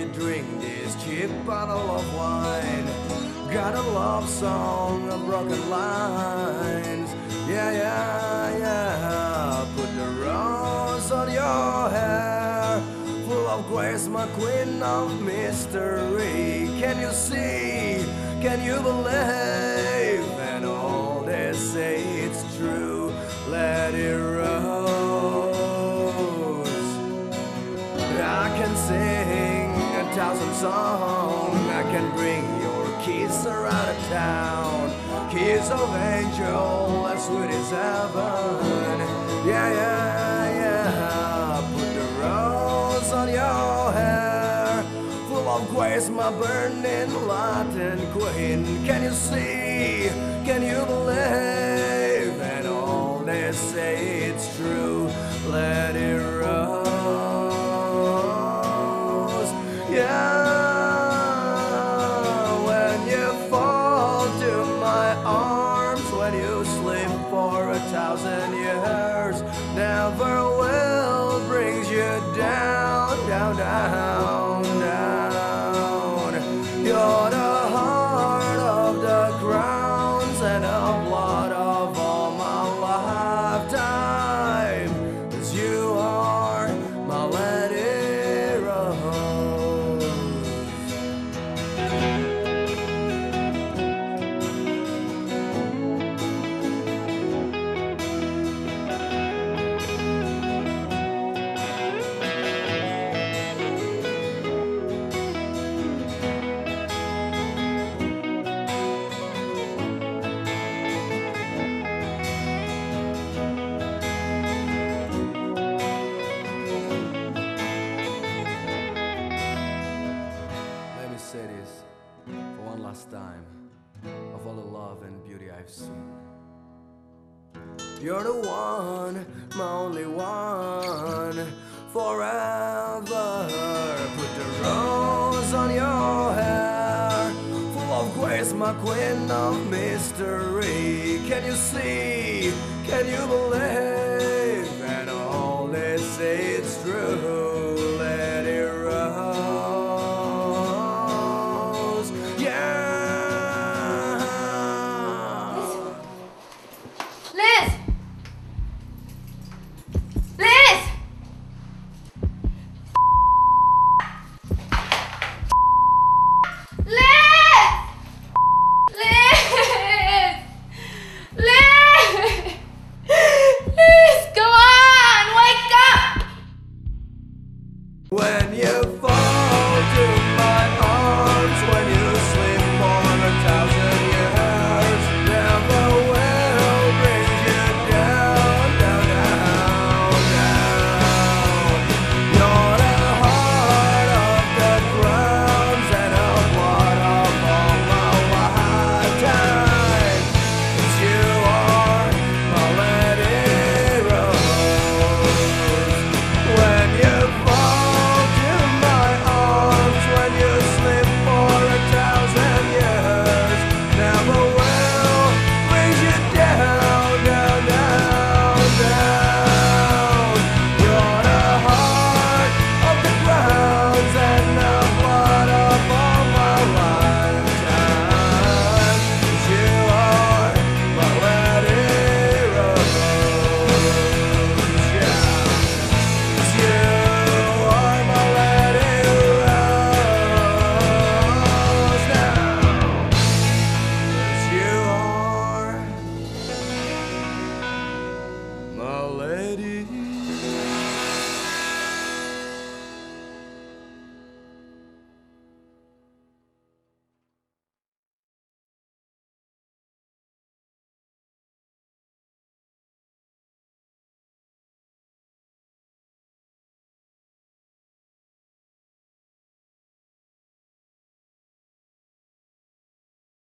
drink this cheap bottle of wine. Got a love song, a broken lines. Yeah, yeah, yeah. Put the rose on your hair, full of grace, my queen of mystery. Can you see? Can you believe? And all they say it's true. Let it rose. I can sing 1,000 songs. I can bring your kiss around the town. Kiss of angel, as sweet as heaven. Yeah, yeah, yeah. Put the rose on your hair, full of grace, my burning Latin queen. Can you see? Can you believe? And all they say it's true. Let it rose. Yeah. When you fall to my arms, when you sleep for 1,000 years, never will brings you down, down, down, down. You're the heart of the crowns and the blood of all my lifetime. 'Cause you are my lady rose. Let me say this for one last time. Of all the love and beauty I've seen, you're the one, my only one, forever. Put the rose on your hair, full of grace, my queen of mystery. Can you see? Can you believe? And all they say it's true.